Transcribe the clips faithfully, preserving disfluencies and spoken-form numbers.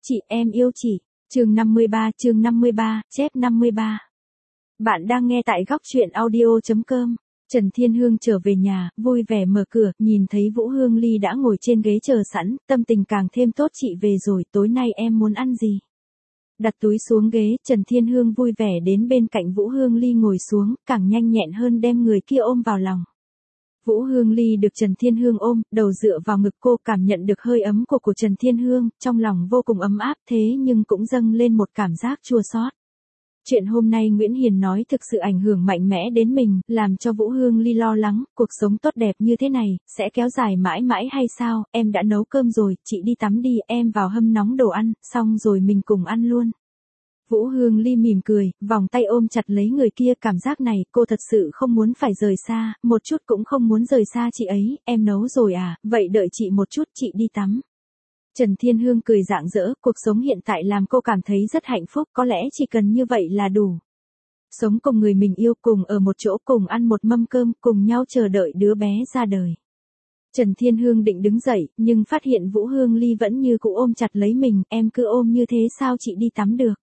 Chị em yêu chị. Chương năm mươi ba, chương năm mươi ba, chép năm mươi ba. Bạn đang nghe tại góc truyện audio chấm com. Trần Thiên Hương trở về nhà, vui vẻ mở cửa, nhìn thấy Vũ Hương Ly đã ngồi trên ghế chờ sẵn, tâm tình càng thêm tốt. Chị về rồi, tối nay em muốn ăn gì? Đặt túi xuống ghế, Trần Thiên Hương vui vẻ đến bên cạnh Vũ Hương Ly ngồi xuống, càng nhanh nhẹn hơn đem người kia ôm vào lòng. Vũ Hương Ly được Trần Thiên Hương ôm, đầu dựa vào ngực cô, cảm nhận được hơi ấm của của Trần Thiên Hương, trong lòng vô cùng ấm áp, thế nhưng cũng dâng lên một cảm giác chua xót. Chuyện hôm nay Nguyễn Hiền nói thực sự ảnh hưởng mạnh mẽ đến mình, làm cho Vũ Hương Ly lo lắng, cuộc sống tốt đẹp như thế này, sẽ kéo dài mãi mãi hay sao? Em đã nấu cơm rồi, chị đi tắm đi, em vào hâm nóng đồ ăn, xong rồi mình cùng ăn luôn. Vũ Hương Ly mỉm cười, vòng tay ôm chặt lấy người kia, cảm giác này, cô thật sự không muốn phải rời xa, một chút cũng không muốn rời xa chị ấy. Em nấu rồi à, vậy đợi chị một chút, chị đi tắm. Trần Thiên Hương cười rạng rỡ, cuộc sống hiện tại làm cô cảm thấy rất hạnh phúc, có lẽ chỉ cần như vậy là đủ. Sống cùng người mình yêu, cùng ở một chỗ, cùng ăn một mâm cơm, cùng nhau chờ đợi đứa bé ra đời. Trần Thiên Hương định đứng dậy, nhưng phát hiện Vũ Hương Ly vẫn như cũ ôm chặt lấy mình, em cứ ôm như thế sao chị đi tắm được?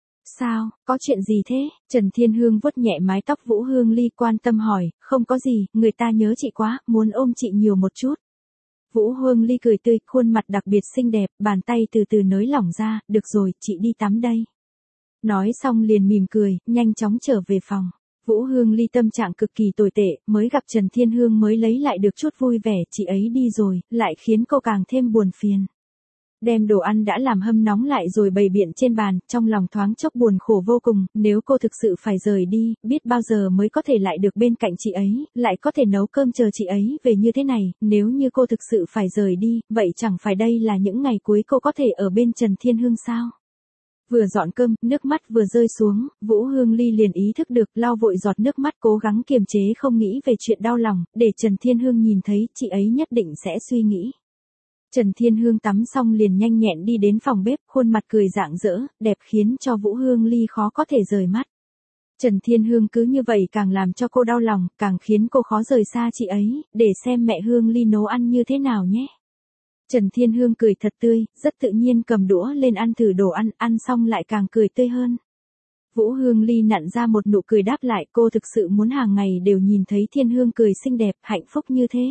Sao, có chuyện gì thế? Trần Thiên Hương vuốt nhẹ mái tóc Vũ Hương Ly, quan tâm hỏi. Không có gì, người ta nhớ chị quá, muốn ôm chị nhiều một chút. Vũ Hương Ly cười tươi, khuôn mặt đặc biệt xinh đẹp, bàn tay từ từ nới lỏng ra. Được rồi, chị đi tắm đây. Nói xong liền mỉm cười, nhanh chóng trở về phòng. Vũ Hương Ly tâm trạng cực kỳ tồi tệ, mới gặp Trần Thiên Hương mới lấy lại được chút vui vẻ, chị ấy đi rồi, lại khiến cô càng thêm buồn phiền. Đem đồ ăn đã làm hâm nóng lại rồi bày biện trên bàn, trong lòng thoáng chốc buồn khổ vô cùng, nếu cô thực sự phải rời đi, biết bao giờ mới có thể lại được bên cạnh chị ấy, lại có thể nấu cơm chờ chị ấy về như thế này, nếu như cô thực sự phải rời đi, vậy chẳng phải đây là những ngày cuối cô có thể ở bên Trần Thiên Hương sao? Vừa dọn cơm, nước mắt vừa rơi xuống, Vũ Hương Ly liền ý thức được, lau vội giọt nước mắt, cố gắng kiềm chế không nghĩ về chuyện đau lòng, để Trần Thiên Hương nhìn thấy, chị ấy nhất định sẽ suy nghĩ. Trần Thiên Hương tắm xong liền nhanh nhẹn đi đến phòng bếp, khuôn mặt cười rạng rỡ, đẹp khiến cho Vũ Hương Ly khó có thể rời mắt. Trần Thiên Hương cứ như vậy càng làm cho cô đau lòng, càng khiến cô khó rời xa chị ấy, để xem mẹ Hương Ly nấu ăn như thế nào nhé. Trần Thiên Hương cười thật tươi, rất tự nhiên cầm đũa lên ăn thử đồ ăn, ăn xong lại càng cười tươi hơn. Vũ Hương Ly nặn ra một nụ cười đáp lại, cô thực sự muốn hàng ngày đều nhìn thấy Thiên Hương cười xinh đẹp, hạnh phúc như thế.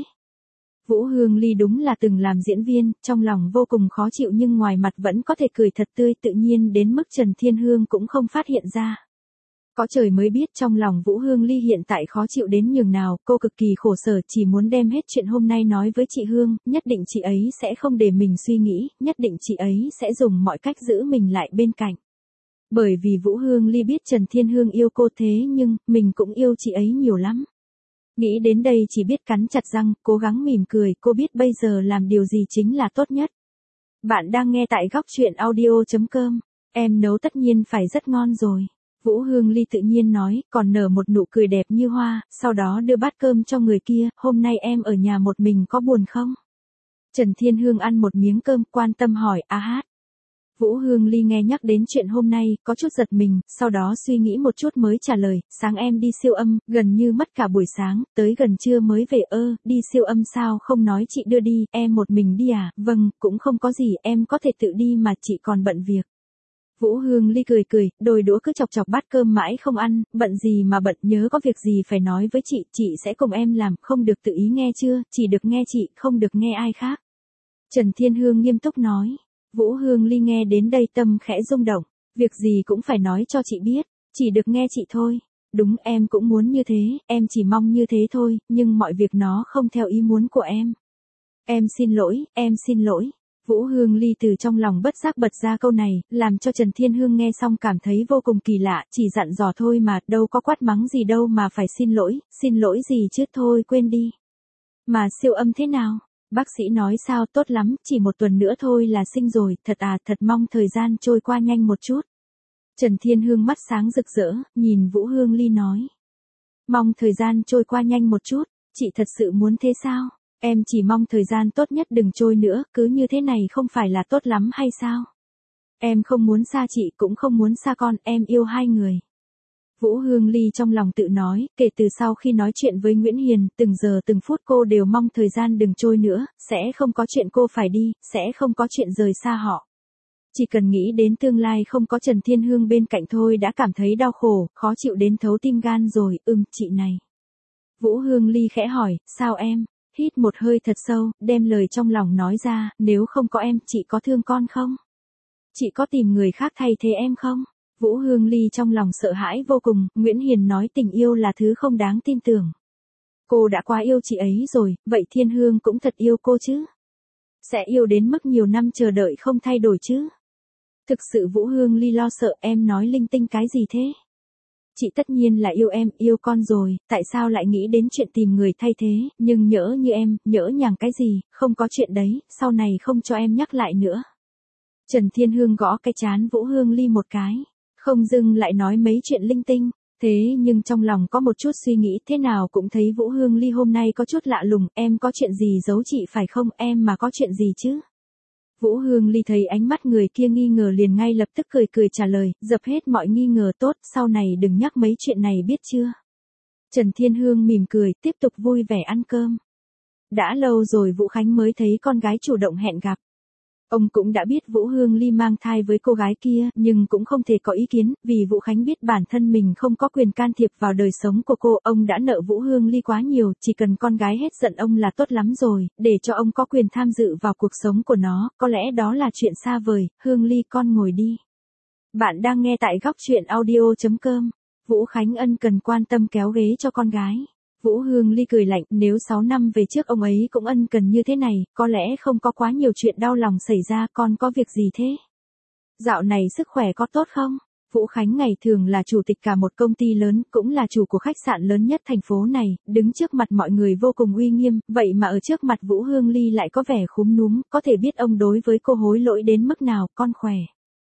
Vũ Hương Ly đúng là từng làm diễn viên, trong lòng vô cùng khó chịu nhưng ngoài mặt vẫn có thể cười thật tươi tự nhiên đến mức Trần Thiên Hương cũng không phát hiện ra. Có trời mới biết trong lòng Vũ Hương Ly hiện tại khó chịu đến nhường nào, cô cực kỳ khổ sở, chỉ muốn đem hết chuyện hôm nay nói với chị Hương, nhất định chị ấy sẽ không để mình suy nghĩ, nhất định chị ấy sẽ dùng mọi cách giữ mình lại bên cạnh. Bởi vì Vũ Hương Ly biết Trần Thiên Hương yêu cô thế nhưng, mình cũng yêu chị ấy nhiều lắm. Nghĩ đến đây chỉ biết cắn chặt răng, cố gắng mỉm cười, cô biết bây giờ làm điều gì chính là tốt nhất. Bạn đang nghe tại góc truyện audio chấm com. Em nấu tất nhiên phải rất ngon rồi. Vũ Hương Ly tự nhiên nói, còn nở một nụ cười đẹp như hoa, sau đó đưa bát cơm cho người kia, hôm nay em ở nhà một mình có buồn không? Trần Thiên Hương ăn một miếng cơm, quan tâm hỏi, a hát. Vũ Hương Ly nghe nhắc đến chuyện hôm nay, có chút giật mình, sau đó suy nghĩ một chút mới trả lời, sáng em đi siêu âm, gần như mất cả buổi sáng, tới gần trưa mới về. Ơ, đi siêu âm sao không nói chị đưa đi, em một mình đi à? Vâng, cũng không có gì, em có thể tự đi mà, chị còn bận việc. Vũ Hương Ly cười cười, đôi đũa cứ chọc chọc bát cơm mãi không ăn, bận gì mà bận, nhớ có việc gì phải nói với chị, chị sẽ cùng em làm, không được tự ý nghe chưa, chỉ được nghe chị, không được nghe ai khác. Trần Thiên Hương nghiêm túc nói. Vũ Hương Ly nghe đến đây tâm khẽ rung động, việc gì cũng phải nói cho chị biết, chỉ được nghe chị thôi. Đúng, em cũng muốn như thế, em chỉ mong như thế thôi, nhưng mọi việc nó không theo ý muốn của em. Em xin lỗi, em xin lỗi. Vũ Hương Ly từ trong lòng bất giác bật ra câu này, làm cho Trần Thiên Hương nghe xong cảm thấy vô cùng kỳ lạ, chỉ dặn dò thôi mà, đâu có quát mắng gì đâu mà phải xin lỗi, xin lỗi gì chứ, thôi quên đi. Mà siêu âm thế nào? Bác sĩ nói sao, tốt lắm, chỉ một tuần nữa thôi là sinh rồi, thật à, thật mong thời gian trôi qua nhanh một chút. Trần Thiên Hương mắt sáng rực rỡ, nhìn Vũ Hương Ly nói. Mong thời gian trôi qua nhanh một chút, chị thật sự muốn thế sao? Em chỉ mong thời gian tốt nhất đừng trôi nữa, cứ như thế này không phải là tốt lắm hay sao? Em không muốn xa chị cũng không muốn xa con, em yêu hai người. Vũ Hương Ly trong lòng tự nói, kể từ sau khi nói chuyện với Nguyễn Hiền, từng giờ từng phút cô đều mong thời gian đừng trôi nữa, sẽ không có chuyện cô phải đi, sẽ không có chuyện rời xa họ. Chỉ cần nghĩ đến tương lai không có Trần Thiên Hương bên cạnh thôi đã cảm thấy đau khổ, khó chịu đến thấu tim gan rồi, ừm, chị này. Vũ Hương Ly khẽ hỏi, sao em? Hít một hơi thật sâu, đem lời trong lòng nói ra, nếu không có em, chị có thương con không? Chị có tìm người khác thay thế em không? Vũ Hương Ly trong lòng sợ hãi vô cùng, Nguyễn Hiền nói tình yêu là thứ không đáng tin tưởng. Cô đã quá yêu chị ấy rồi, vậy Thiên Hương cũng thật yêu cô chứ? Sẽ yêu đến mức nhiều năm chờ đợi không thay đổi chứ? Thực sự Vũ Hương Ly lo sợ, em nói linh tinh cái gì thế? Chị tất nhiên là yêu em, yêu con rồi, tại sao lại nghĩ đến chuyện tìm người thay thế, nhưng nhỡ như em, nhỡ nhàng cái gì, không có chuyện đấy, sau này không cho em nhắc lại nữa. Trần Thiên Hương gõ cái chán Vũ Hương Ly một cái, không dưng lại nói mấy chuyện linh tinh, thế nhưng trong lòng có một chút suy nghĩ thế nào cũng thấy Vũ Hương Ly hôm nay có chút lạ lùng, em có chuyện gì giấu chị phải không, em mà có chuyện gì chứ? Vũ Hương Ly thấy ánh mắt người kia nghi ngờ liền ngay lập tức cười cười trả lời, dập hết mọi nghi ngờ tốt, sau này đừng nhắc mấy chuyện này biết chưa? Trần Thiên Hương mỉm cười, tiếp tục vui vẻ ăn cơm. Đã lâu rồi Vũ Khánh mới thấy con gái chủ động hẹn gặp. Ông cũng đã biết Vũ Hương Ly mang thai với cô gái kia, nhưng cũng không thể có ý kiến, vì Vũ Khánh biết bản thân mình không có quyền can thiệp vào đời sống của cô, ông đã nợ Vũ Hương Ly quá nhiều, chỉ cần con gái hết giận ông là tốt lắm rồi, để cho ông có quyền tham dự vào cuộc sống của nó, có lẽ đó là chuyện xa vời. Hương Ly con ngồi đi. Bạn đang nghe tại góc truyện audio chấm com. Vũ Khánh ân cần quan tâm kéo ghế cho con gái. Vũ Hương Ly cười lạnh, nếu sáu năm về trước ông ấy cũng ân cần như thế này, có lẽ không có quá nhiều chuyện đau lòng xảy ra, con có việc gì thế? Dạo này sức khỏe có tốt không? Vũ Khánh ngày thường là chủ tịch cả một công ty lớn, cũng là chủ của khách sạn lớn nhất thành phố này, đứng trước mặt mọi người vô cùng uy nghiêm, vậy mà ở trước mặt Vũ Hương Ly lại có vẻ khúm núm, có thể biết ông đối với cô hối lỗi đến mức nào, con khỏe.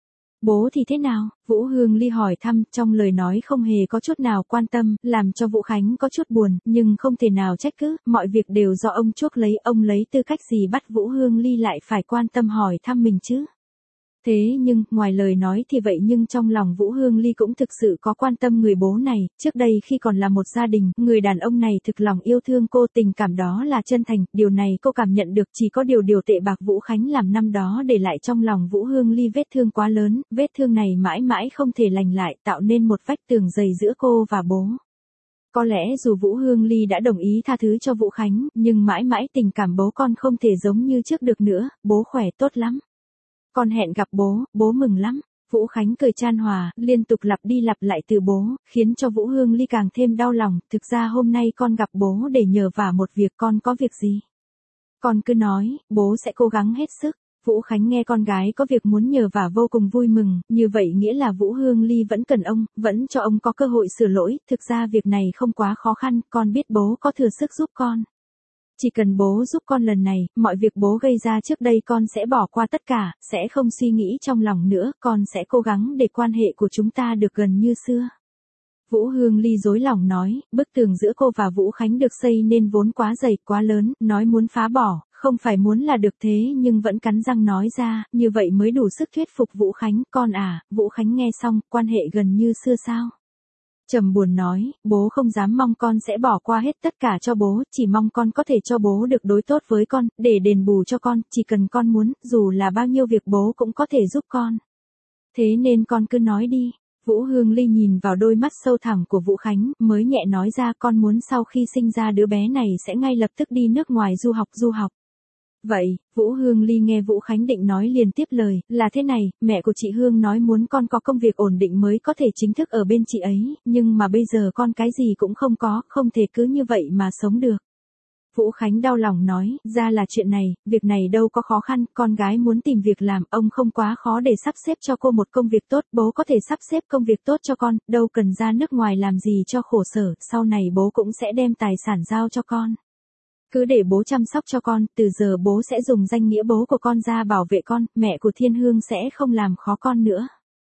Bố thì thế nào? Vũ Hương Ly hỏi thăm, trong lời nói không hề có chút nào quan tâm, làm cho Vũ Khánh có chút buồn, nhưng không thể nào trách cứ, mọi việc đều do ông chuốc lấy, ông lấy tư cách gì bắt Vũ Hương Ly lại phải quan tâm hỏi thăm mình chứ? Thế nhưng, ngoài lời nói thì vậy nhưng trong lòng Vũ Hương Ly cũng thực sự có quan tâm người bố này, trước đây khi còn là một gia đình, người đàn ông này thực lòng yêu thương cô, tình cảm đó là chân thành, điều này cô cảm nhận được, chỉ có điều điều tệ bạc Vũ Khánh làm năm đó để lại trong lòng Vũ Hương Ly vết thương quá lớn, vết thương này mãi mãi không thể lành lại, tạo nên một vách tường dày giữa cô và bố. Có lẽ dù Vũ Hương Ly đã đồng ý tha thứ cho Vũ Khánh, nhưng mãi mãi tình cảm bố con không thể giống như trước được nữa, bố khỏe tốt lắm. Con hẹn gặp bố, bố mừng lắm. Vũ Khánh cười chan hòa, liên tục lặp đi lặp lại từ bố, khiến cho Vũ Hương Ly càng thêm đau lòng, thực ra hôm nay con gặp bố để nhờ vả một việc, con có việc gì? Con cứ nói, bố sẽ cố gắng hết sức. Vũ Khánh nghe con gái có việc muốn nhờ vả vô cùng vui mừng, như vậy nghĩa là Vũ Hương Ly vẫn cần ông, vẫn cho ông có cơ hội sửa lỗi, thực ra việc này không quá khó khăn, con biết bố có thừa sức giúp con. Chỉ cần bố giúp con lần này, mọi việc bố gây ra trước đây con sẽ bỏ qua tất cả, sẽ không suy nghĩ trong lòng nữa, con sẽ cố gắng để quan hệ của chúng ta được gần như xưa. Vũ Hương Ly dối lòng nói, bức tường giữa cô và Vũ Khánh được xây nên vốn quá dày, quá lớn, nói muốn phá bỏ, không phải muốn là được thế nhưng vẫn cắn răng nói ra, như vậy mới đủ sức thuyết phục Vũ Khánh, con à, Vũ Khánh nghe xong, quan hệ gần như xưa sao? Trầm buồn nói, bố không dám mong con sẽ bỏ qua hết tất cả cho bố, chỉ mong con có thể cho bố được đối tốt với con, để đền bù cho con, chỉ cần con muốn, dù là bao nhiêu việc bố cũng có thể giúp con. Thế nên con cứ nói đi. Vũ Hương Ly nhìn vào đôi mắt sâu thẳm của Vũ Khánh, mới nhẹ nói ra con muốn sau khi sinh ra đứa bé này sẽ ngay lập tức đi nước ngoài du học du học. Vậy, Vũ Hương Ly nghe Vũ Khánh định nói liền tiếp lời, là thế này, mẹ của chị Hương nói muốn con có công việc ổn định mới có thể chính thức ở bên chị ấy, nhưng mà bây giờ con cái gì cũng không có, không thể cứ như vậy mà sống được. Vũ Khánh đau lòng nói, ra là chuyện này, việc này đâu có khó khăn, con gái muốn tìm việc làm, ông không quá khó để sắp xếp cho cô một công việc tốt, bố có thể sắp xếp công việc tốt cho con, đâu cần ra nước ngoài làm gì cho khổ sở, sau này bố cũng sẽ đem tài sản giao cho con. Cứ để bố chăm sóc cho con, từ giờ bố sẽ dùng danh nghĩa bố của con ra bảo vệ con, mẹ của Thiên Hương sẽ không làm khó con nữa.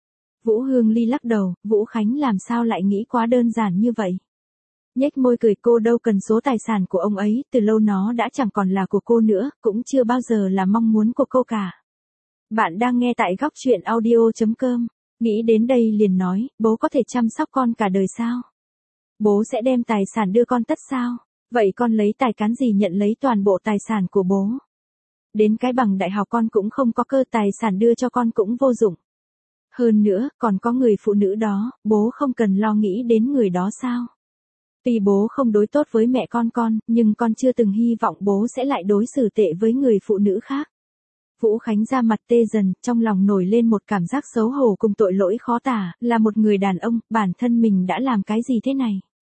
Vũ Hương Ly lắc đầu, Vũ Khánh làm sao lại nghĩ quá đơn giản như vậy? Nhếch môi cười, cô đâu cần số tài sản của ông ấy, từ lâu nó đã chẳng còn là của cô nữa, cũng chưa bao giờ là mong muốn của cô cả. Bạn đang nghe tại góc truyện audio chấm com, nghĩ đến đây liền nói, bố có thể chăm sóc con cả đời sao? Bố sẽ đem tài sản đưa con tất sao? Vậy con lấy tài cán gì nhận lấy toàn bộ tài sản của bố? đến cái bằng đại học con cũng không có, cơ tài sản đưa cho con cũng vô dụng. Hơn nữa, còn có người phụ nữ đó, bố không cần lo nghĩ đến người đó sao? Tuy bố không đối tốt với mẹ con con, nhưng con chưa từng hy vọng bố sẽ lại đối xử tệ với người phụ nữ khác. Vũ Khánh ra mặt tê dần, trong lòng nổi lên một cảm giác xấu hổ cùng tội lỗi khó tả, là một người đàn ông, bản thân mình đã làm cái gì thế này?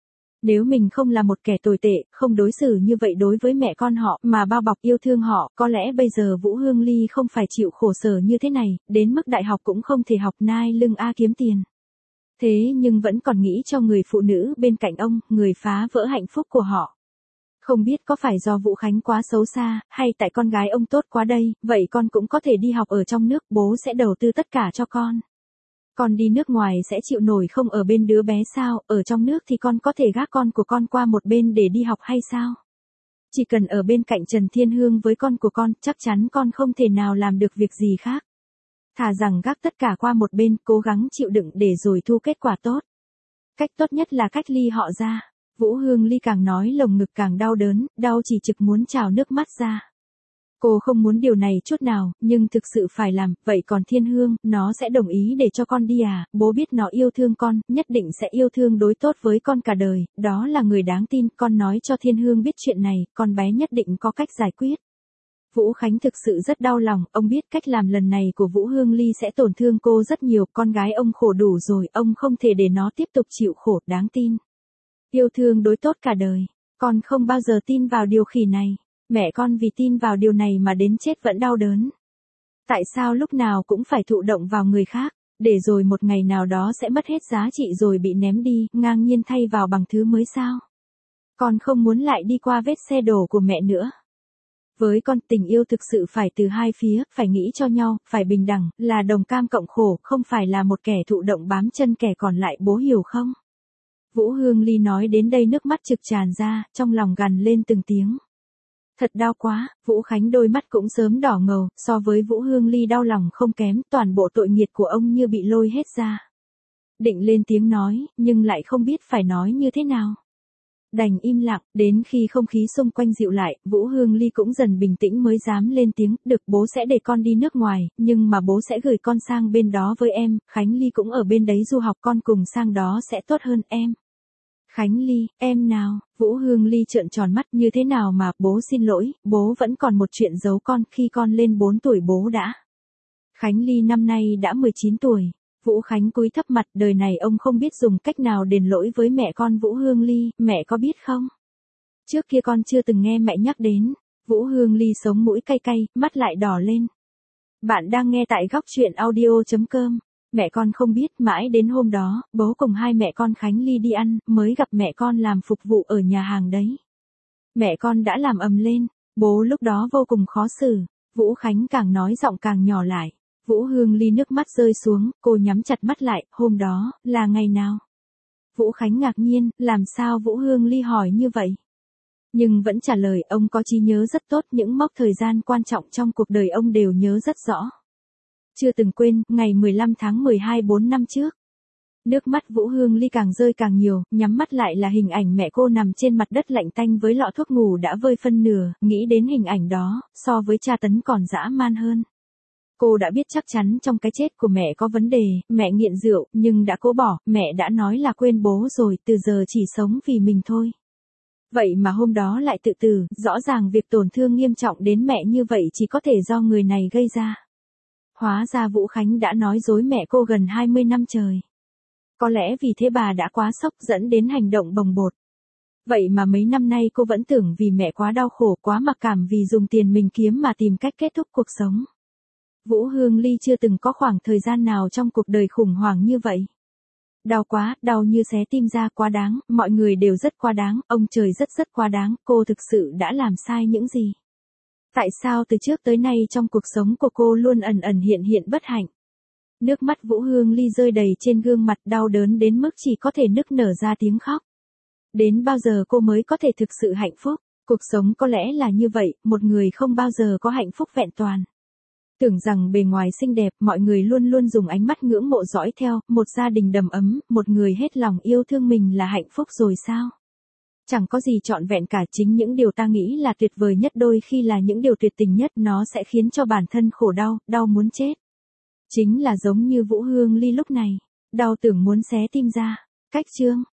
Nếu mình không là một kẻ tồi tệ, không đối xử như vậy đối với mẹ con họ, mà bao bọc yêu thương họ, có lẽ bây giờ Vũ Hương Ly không phải chịu khổ sở như thế này, đến mức đại học cũng không thể học nai lưng a kiếm tiền. Thế nhưng vẫn còn nghĩ cho người phụ nữ bên cạnh ông, người phá vỡ hạnh phúc của họ. Không biết có phải do Vũ Khánh quá xấu xa, hay tại con gái ông tốt quá đây, vậy con cũng có thể đi học ở trong nước, bố sẽ đầu tư tất cả cho con. Con đi nước ngoài sẽ chịu nổi không ở bên đứa bé sao, ở trong nước thì con có thể gác con của con qua một bên để đi học hay sao? Chỉ cần ở bên cạnh Trần Thiên Hương với con của con, chắc chắn con không thể nào làm được việc gì khác. Thà rằng gác tất cả qua một bên, cố gắng chịu đựng để rồi thu kết quả tốt. Cách tốt nhất là cách ly họ ra. Vũ Hương Ly càng nói lồng ngực càng đau đớn, đau chỉ trực muốn trào nước mắt ra. Cô không muốn điều này chút nào, nhưng thực sự phải làm, vậy còn Thiên Hương, nó sẽ đồng ý để cho con đi à, bố biết nó yêu thương con, nhất định sẽ yêu thương đối tốt với con cả đời, đó là người đáng tin, con nói cho Thiên Hương biết chuyện này, con bé nhất định có cách giải quyết. Vũ Khánh thực sự rất đau lòng, ông biết cách làm lần này của Vũ Hương Ly sẽ tổn thương cô rất nhiều, con gái ông khổ đủ rồi, ông không thể để nó tiếp tục chịu khổ, đáng tin. Yêu thương đối tốt cả đời, con không bao giờ tin vào điều khỉ này. Mẹ con vì tin vào điều này mà đến chết vẫn đau đớn. Tại sao lúc nào cũng phải thụ động vào người khác, để rồi một ngày nào đó sẽ mất hết giá trị rồi bị ném đi, ngang nhiên thay vào bằng thứ mới sao? Con không muốn lại đi qua vết xe đổ của mẹ nữa. Với con, tình yêu thực sự phải từ hai phía, phải nghĩ cho nhau, phải bình đẳng, là đồng cam cộng khổ, không phải là một kẻ thụ động bám chân kẻ còn lại, bố hiểu không? Vũ Hương Ly nói đến đây nước mắt trực tràn ra, trong lòng gằn lên từng tiếng. Thật đau quá, Vũ Khánh đôi mắt cũng sớm đỏ ngầu, so với Vũ Hương Ly đau lòng không kém, toàn bộ tội nghiệt của ông như bị lôi hết ra. Định lên tiếng nói, nhưng lại không biết phải nói như thế nào. Đành im lặng, đến khi không khí xung quanh dịu lại, Vũ Hương Ly cũng dần bình tĩnh mới dám lên tiếng, được bố sẽ để con đi nước ngoài, nhưng mà bố sẽ gửi con sang bên đó với em, Khánh Ly cũng ở bên đấy du học, con cùng sang đó sẽ tốt hơn em. Khánh Ly, em nào, Vũ Hương Ly trợn tròn mắt, như thế nào mà, bố xin lỗi, bố vẫn còn một chuyện giấu con, khi con lên bốn tuổi bố đã. Khánh Ly năm nay đã mười chín tuổi, Vũ Khánh cúi thấp mặt, đời này ông không biết dùng cách nào đền lỗi với mẹ con Vũ Hương Ly, mẹ có biết không? Trước kia con chưa từng nghe mẹ nhắc đến, Vũ Hương Ly sống mũi cay cay, mắt lại đỏ lên. Bạn đang nghe tại góc truyện audio chấm com. Mẹ con không biết, mãi đến hôm đó, bố cùng hai mẹ con Khánh Ly đi ăn, mới gặp mẹ con làm phục vụ ở nhà hàng đấy. Mẹ con đã làm ầm lên, bố lúc đó vô cùng khó xử, Vũ Khánh càng nói giọng càng nhỏ lại. Vũ Hương Ly nước mắt rơi xuống, cô nhắm chặt mắt lại, hôm đó, là ngày nào? Vũ Khánh ngạc nhiên, làm sao Vũ Hương Ly hỏi như vậy? Nhưng vẫn trả lời, ông có trí nhớ rất tốt, những mốc thời gian quan trọng trong cuộc đời ông đều nhớ rất rõ. Chưa từng quên, ngày mười lăm tháng mười hai bốn năm trước. Nước mắt Vũ Hương Ly càng rơi càng nhiều, nhắm mắt lại là hình ảnh mẹ cô nằm trên mặt đất lạnh tanh với lọ thuốc ngủ đã vơi phân nửa, nghĩ đến hình ảnh đó, so với tra tấn còn dã man hơn. Cô đã biết chắc chắn trong cái chết của mẹ có vấn đề, mẹ nghiện rượu, nhưng đã cố bỏ, mẹ đã nói là quên bố rồi, từ giờ chỉ sống vì mình thôi. Vậy mà hôm đó lại tự tử, rõ ràng việc tổn thương nghiêm trọng đến mẹ như vậy chỉ có thể do người này gây ra. Hóa ra Vũ Khánh đã nói dối mẹ cô gần hai mươi năm trời. Có lẽ vì thế bà đã quá sốc dẫn đến hành động bồng bột. Vậy mà mấy năm nay cô vẫn tưởng vì mẹ quá đau khổ, quá mặc cảm vì dùng tiền mình kiếm mà tìm cách kết thúc cuộc sống. Vũ Hương Ly chưa từng có khoảng thời gian nào trong cuộc đời khủng hoảng như vậy. Đau quá, đau như xé tim ra, quá đáng, mọi người đều rất quá đáng, ông trời rất rất quá đáng, cô thực sự đã làm sai những gì? Tại sao từ trước tới nay trong cuộc sống của cô luôn ẩn ẩn hiện hiện bất hạnh? Nước mắt Vũ Hương Ly rơi đầy trên gương mặt, đau đớn đến mức chỉ có thể nức nở ra tiếng khóc. Đến bao giờ cô mới có thể thực sự hạnh phúc? Cuộc sống có lẽ là như vậy, một người không bao giờ có hạnh phúc vẹn toàn. Tưởng rằng bề ngoài xinh đẹp, mọi người luôn luôn dùng ánh mắt ngưỡng mộ dõi theo, một gia đình đầm ấm, một người hết lòng yêu thương mình là hạnh phúc rồi sao? Chẳng có gì trọn vẹn cả, chính những điều ta nghĩ là tuyệt vời nhất đôi khi là những điều tuyệt tình nhất, nó sẽ khiến cho bản thân khổ đau, đau muốn chết. Chính là giống như Vũ Hương Ly lúc này, đau tưởng muốn xé tim ra. Cách chương